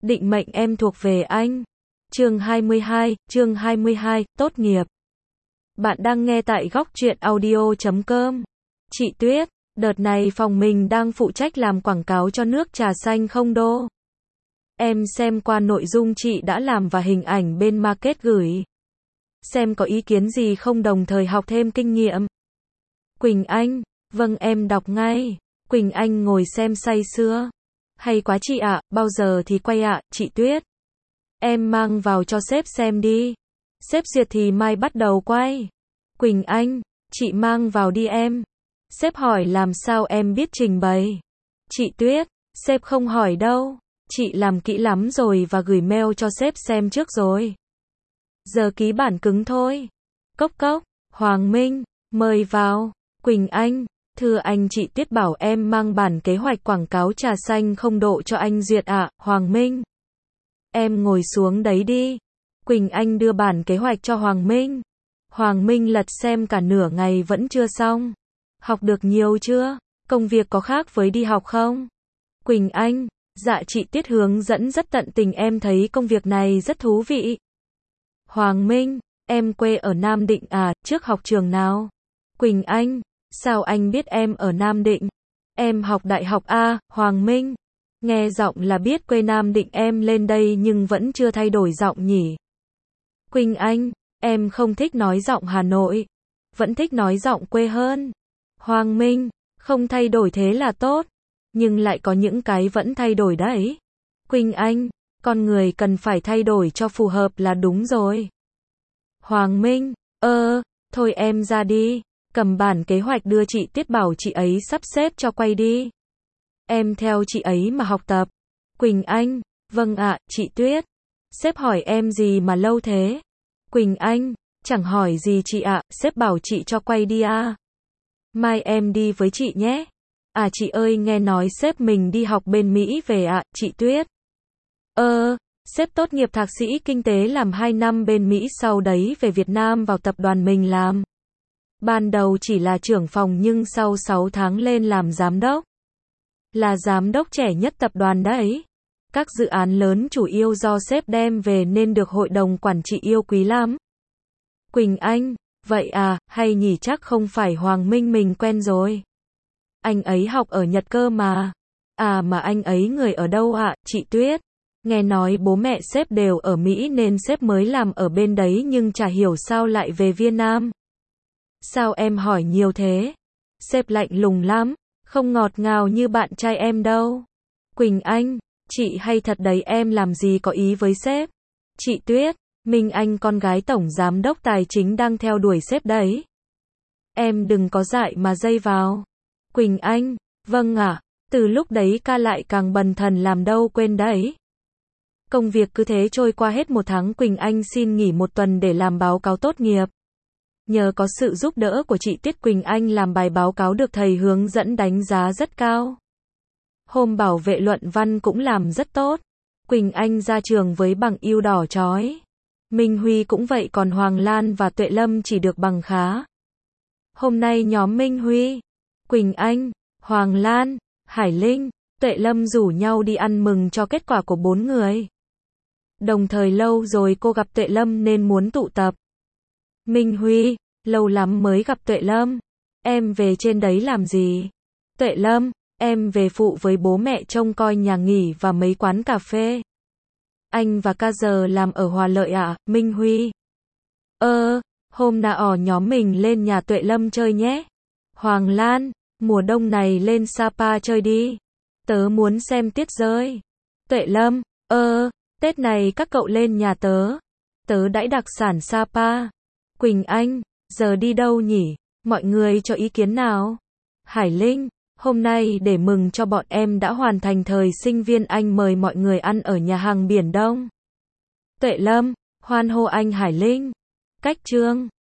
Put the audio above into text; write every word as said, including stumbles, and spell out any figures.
Định mệnh em thuộc về anh. Chương hai mươi hai, chương hai mươi hai, tốt nghiệp. Bạn đang nghe tại góc truyện audio chấm com. Chị Tuyết, đợt này phòng mình đang phụ trách làm quảng cáo cho nước trà xanh không đô. Em xem qua nội dung chị đã làm và hình ảnh bên market gửi. Xem có ý kiến gì không, đồng thời học thêm kinh nghiệm. Quỳnh Anh, vâng em đọc ngay. Quỳnh Anh ngồi xem say sưa. Hay quá chị ạ, bao giờ thì quay ạ, chị Tuyết. Em mang vào cho sếp xem đi. Sếp duyệt thì mai bắt đầu quay. Quỳnh Anh, chị mang vào đi em. Sếp hỏi làm sao em biết trình bày. Chị Tuyết, sếp không hỏi đâu. Chị làm kỹ lắm rồi và gửi mail cho sếp xem trước rồi. Giờ ký bản cứng thôi. Cốc cốc, Hoàng Minh, mời vào. Quỳnh Anh, thưa anh, chị Tuyết bảo em mang bản kế hoạch quảng cáo trà xanh không độ cho anh duyệt ạ. Hoàng Minh, em ngồi xuống đấy đi. Quỳnh Anh đưa bản kế hoạch cho Hoàng Minh. Hoàng Minh lật xem cả nửa ngày vẫn chưa xong. Học được nhiều chưa? Công việc có khác với đi học không? Quỳnh Anh, dạ chị Tuyết hướng dẫn rất tận tình, em thấy công việc này rất thú vị. Hoàng Minh, em quê ở Nam Định à, trước học trường nào? Quỳnh Anh, sao anh biết em ở Nam Định? Em học đại học A. Hoàng Minh, nghe giọng là biết quê Nam Định, em lên đây nhưng vẫn chưa thay đổi giọng nhỉ? Quỳnh Anh, em không thích nói giọng Hà Nội, vẫn thích nói giọng quê hơn. Hoàng Minh, không thay đổi thế là tốt, nhưng lại có những cái vẫn thay đổi đấy. Quỳnh Anh, con người cần phải thay đổi cho phù hợp là đúng rồi. Hoàng Minh, ơ, thôi em ra đi, cầm bản kế hoạch đưa chị Tuyết bảo chị ấy sắp xếp cho quay đi. Em theo chị ấy mà học tập. Quỳnh Anh, vâng ạ, chị Tuyết. Sếp hỏi em gì mà lâu thế? Quỳnh Anh, chẳng hỏi gì chị ạ, sếp bảo chị cho quay đi à. Mai em đi với chị nhé. À chị ơi, nghe nói sếp mình đi học bên Mỹ về ạ, chị Tuyết. Ơ, sếp tốt nghiệp thạc sĩ kinh tế làm hai năm bên Mỹ, sau đấy về Việt Nam vào tập đoàn mình làm. Ban đầu chỉ là trưởng phòng nhưng sau sáu tháng lên làm giám đốc. Là giám đốc trẻ nhất tập đoàn đấy. Các dự án lớn chủ yếu do sếp đem về nên được hội đồng quản trị yêu quý lắm. Quỳnh Anh, vậy à, hay nhỉ, chắc không phải Hoàng Minh mình quen rồi. Anh ấy học ở Nhật cơ mà. À mà anh ấy người ở đâu ạ, chị Tuyết? Nghe nói bố mẹ sếp đều ở Mỹ nên sếp mới làm ở bên đấy nhưng chả hiểu sao lại về Việt Nam. Sao em hỏi nhiều thế? Sếp lạnh lùng lắm, không ngọt ngào như bạn trai em đâu. Quỳnh Anh, chị hay thật đấy, em làm gì có ý với sếp. Chị Tuyết, Minh Anh con gái tổng giám đốc tài chính đang theo đuổi sếp đấy. Em đừng có dại mà dây vào. Quỳnh Anh, vâng ạ, từ lúc đấy ca lại càng bần thần làm đâu quên đấy. Công việc cứ thế trôi qua, hết một tháng Quỳnh Anh xin nghỉ một tuần để làm báo cáo tốt nghiệp. Nhờ có sự giúp đỡ của chị Tuyết, Quỳnh Anh làm bài báo cáo được thầy hướng dẫn đánh giá rất cao. Hôm bảo vệ luận văn cũng làm rất tốt. Quỳnh Anh ra trường với bằng ưu đỏ chói. Minh Huy cũng vậy, còn Hoàng Lan và Tuệ Lâm chỉ được bằng khá. Hôm nay nhóm Minh Huy, Quỳnh Anh, Hoàng Lan, Hải Linh, Tuệ Lâm rủ nhau đi ăn mừng cho kết quả của bốn người. Đồng thời lâu rồi cô gặp Tuệ Lâm nên muốn tụ tập. Minh Huy, lâu lắm mới gặp Tuệ Lâm. Em về trên đấy làm gì? Tuệ Lâm, em về phụ với bố mẹ trông coi nhà nghỉ và mấy quán cà phê. Anh và ca giờ làm ở Hòa Lợi ạ. À? Minh Huy, ơ, hôm nào nhóm mình lên nhà Tuệ Lâm chơi nhé. Hoàng Lan, mùa đông này lên Sapa chơi đi. Tớ muốn xem tuyết rơi. Tuệ Lâm, ơ, Tết này các cậu lên nhà tớ. Tớ đãi đặc sản Sapa. Quỳnh Anh, giờ đi đâu nhỉ? Mọi người cho ý kiến nào? Hải Linh, hôm nay để mừng cho bọn em đã hoàn thành thời sinh viên, anh mời mọi người ăn ở nhà hàng Biển Đông. Tuệ Lâm, hoan hô anh Hải Linh. Cách Trương,